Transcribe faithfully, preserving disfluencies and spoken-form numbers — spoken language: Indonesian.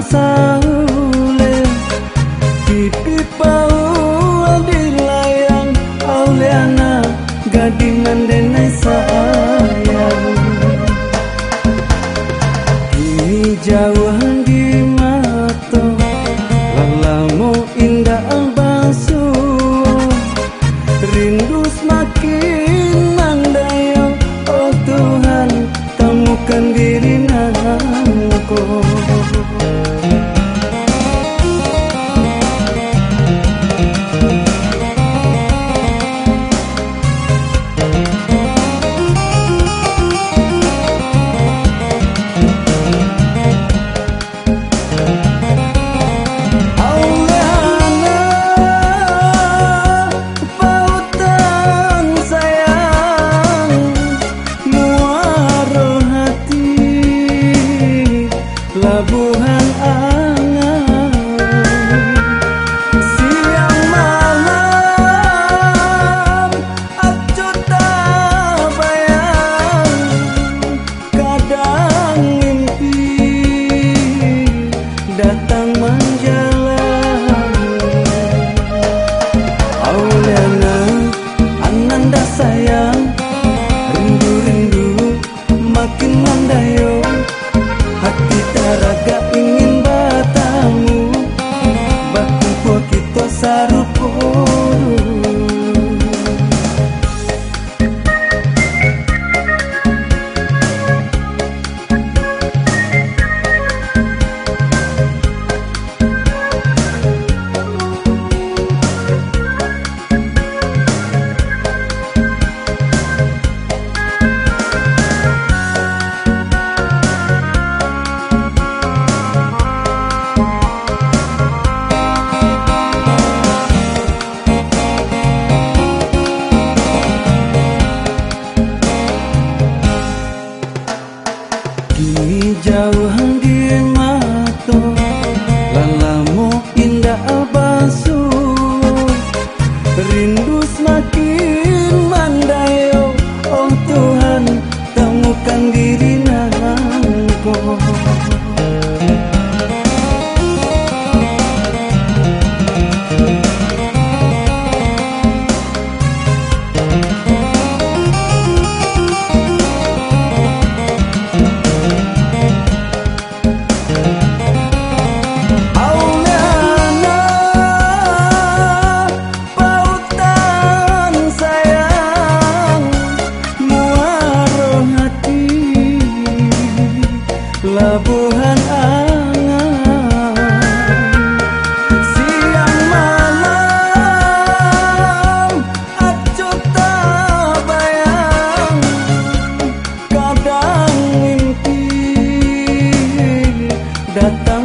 saule pipi pau dilayang auliana gadingan denai sayang kini jauhan di mata lalamu indah albasu rindu semakin mandayo oh Tuhan temukan diri nangku Labuhan angan siang malam aku tak bayang kadang mimpi datang menjalan auliana ananda sayang rindu-rindu makin mandayo hati taraga ingin bertemu baku kita sarupo kini jauhan di mata lalamu indah albasu rindu semakin mandayo oh Tuhan temukan diri nangku labuhan angan siang malam aku tak bayang kadang mimpi datang